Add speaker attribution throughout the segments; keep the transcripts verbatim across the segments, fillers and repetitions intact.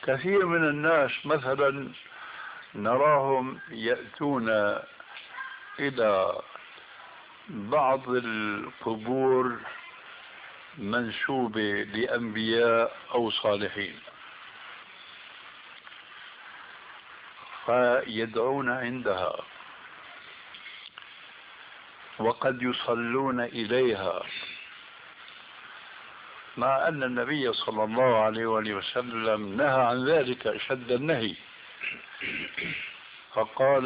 Speaker 1: كثير من الناس مثلا نراهم يأتون إلى بعض القبور منسوبة لأنبياء أو صالحين فيدعون عندها وقد يصلون إليها، مع أن النبي صلى الله عليه وآله وسلم نهى عن ذلك أشد النهي، فقال: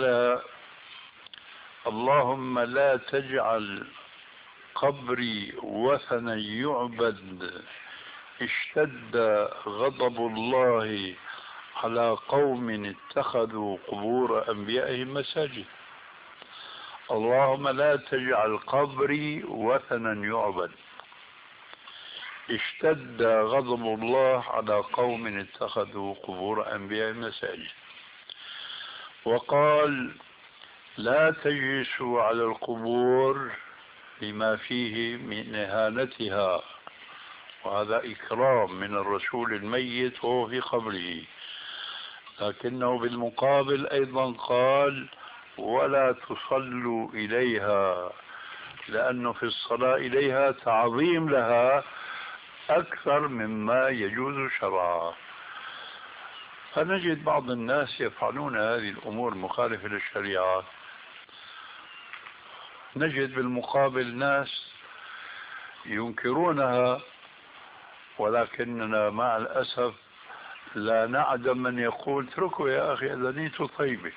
Speaker 1: اللهم لا تجعل قبري وثنا يعبد اشتد غضب الله على قوم اتخذوا قبور أنبيائهم مساجد. اللهم لا تجعل قبري وثنا يعبد اشتد غضب الله على قوم اتخذوا قبور أنبيائهم مساجد. وقال: لا تجلسوا على القبور لما فيه من إهانتها، وهذا إكرام من الرسول الميت وهو في قبره. لكنه بالمقابل أيضا قال: ولا تصلوا إليها، لأنه في الصلاة إليها تعظيم لها أكثر مما يجوز شرعا. فنجد بعض الناس يفعلون هذه الأمور مخالفة للشريعة. نجد بالمقابل ناس ينكرونها، ولكننا مع الأسف لا نعدم من يقول: اتركوا يا أخي، هذا نيته طيبة،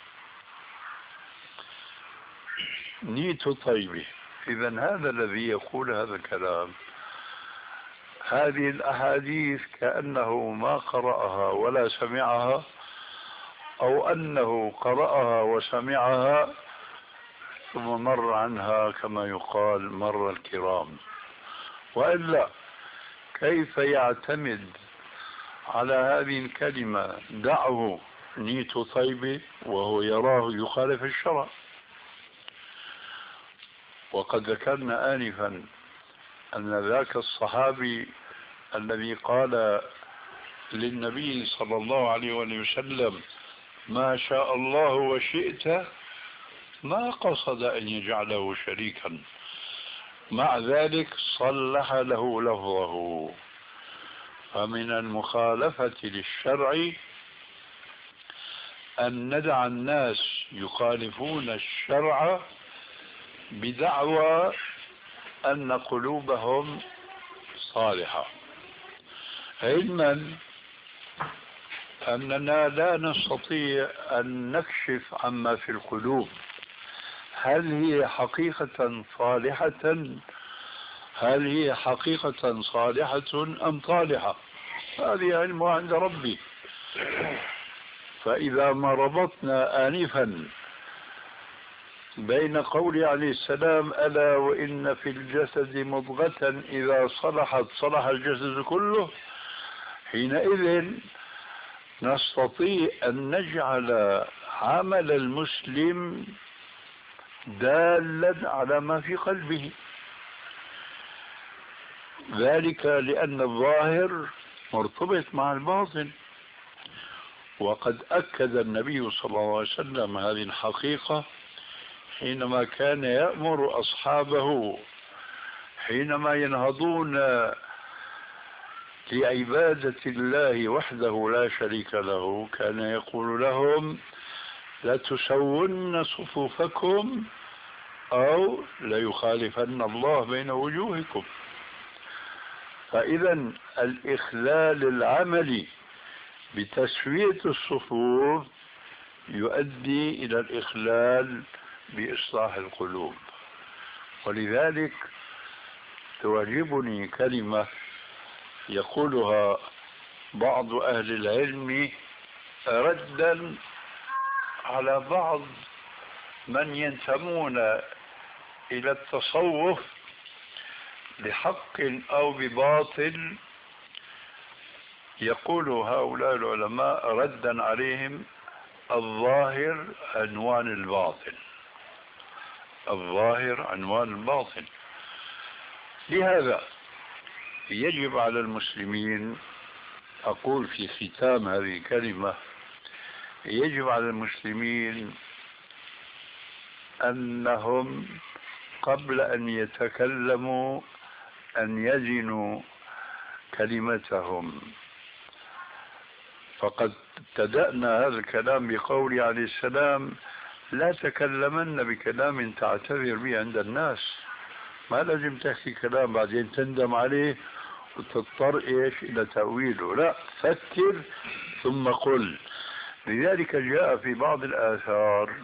Speaker 1: نيته طيبة. إذا هذا الذي يقول هذا الكلام، هذه الأحاديث كأنه ما قرأها ولا سمعها، أو أنه قرأها وسمعها ثم مر عنها كما يقال مر الكرام. وإلا كيف يعتمد على هذه الكلمة دعه نيته طيبة وهو يراه يخالف الشرع؟ وقد ذكرنا آنفا أن ذاك الصحابي الذي قال للنبي صلى الله عليه وسلم: ما شاء الله وشئت، ما قصد أن يجعله شريكا، مع ذلك صلح له لفظه. فمن المخالفة للشرع أن ندع الناس يخالفون الشرع بدعوى أن قلوبهم صالحة، علما أننا لا نستطيع أن نكشف عما في القلوب، هل هي حقيقة صالحة هل هي حقيقة صالحة أم طالحة؟ هذه علمها عند ربي. فإذا ما ربطنا آنفا بين قول عليه السلام: ألا وإن في الجسد مضغة إذا صلحت صلح الجسد كله، حينئذ نستطيع أن نجعل عمل المسلم دالا على ما في قلبه، ذلك لأن الظاهر مرتبط مع الباطن. وقد أكد النبي صلى الله عليه وسلم هذه الحقيقة حينما كان يأمر أصحابه حينما ينهضون لعبادة الله وحده لا شريك له، كان يقول لهم: لا تسون صفوفكم أو ليخالفن الله بين وجوهكم. فإذا الإخلال العملي بتسوية الصفوف يؤدي إلى الإخلال بإصلاح القلوب. ولذلك تعجبني كلمة يقولها بعض أهل العلم ردا على بعض من ينتمون إلى التصوف بحق أو بباطل. يقول هؤلاء العلماء ردا عليهم: الظاهر عنوان الباطن، الظاهر عنوان الباطن. لهذا يجب على المسلمين أقول في ختام هذه الكلمة: يجب على المسلمين أنهم قبل أن يتكلموا أن يزنوا كلمتهم. فقد ابتدأنا هذا الكلام بقول عليه السلام: لا تكلمن بكلام تعتذر به عند الناس. ما لازم تحكي كلام بعدين تندم عليه وتضطر ايش الى تأويله، لا، فكر ثم قل. لذلك جاء في بعض الآثار: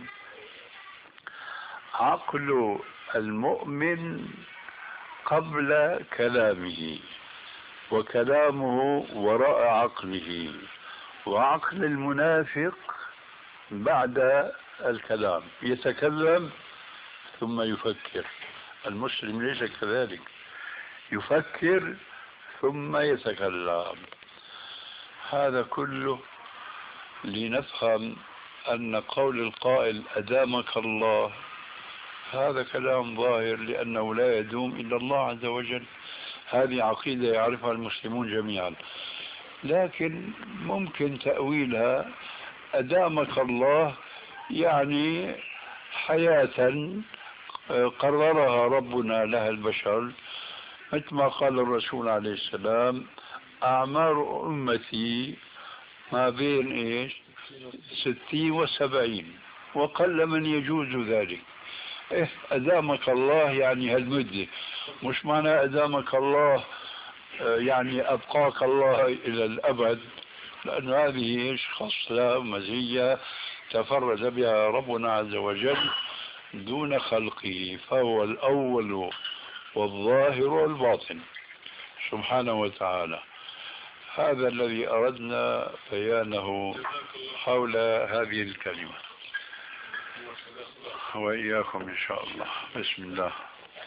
Speaker 1: عقل المؤمن قبل كلامه، وكلامه وراء عقله، وعقل المنافق بعد الكلام، يتكلم ثم يفكر. المسلم ليس كذلك، يفكر ثم يتكلم. هذا كله لنفهم أن قول القائل أدامك الله هذا كلام ظاهر، لأنه لا يدوم إلا الله عز وجل. هذه عقيدة يعرفها المسلمون جميعا، لكن ممكن تأويلها أدامك الله يعني حياة قررها ربنا لها البشر، مثل ما قال الرسول عليه السلام: أعمار أمتي ما بين إيش ستين وسبعين، وقل من يجوز ذلك. إيه أدامك الله يعني هالمدة، مش معنى أدامك الله يعني أبقاك الله إلى الأبد، لأن هذه خصلة مزية تفرد بها ربنا عز وجل دون خلقه، فهو الأول والظاهر والباطن سبحانه وتعالى. هذا الذي أردنا بيانه حول هذه الكلمة، وإياكم إن شاء الله. بسم الله.